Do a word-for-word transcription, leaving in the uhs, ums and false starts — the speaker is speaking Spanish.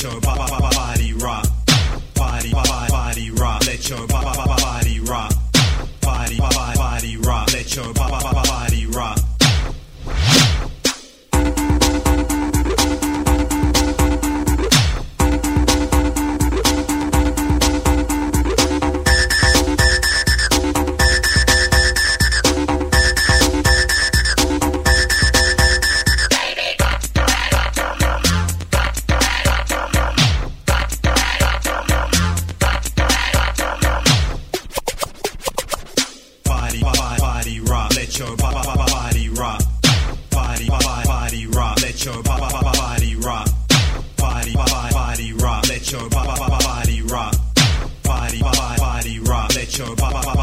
your body rock. Body, body, body rock. Let your body rock. Body, body, body rock. Let your body rock. Body rock, let your body rock. Body, body rock, let your body rock. Body, body rock, let your body rock. Body, body rock, let your body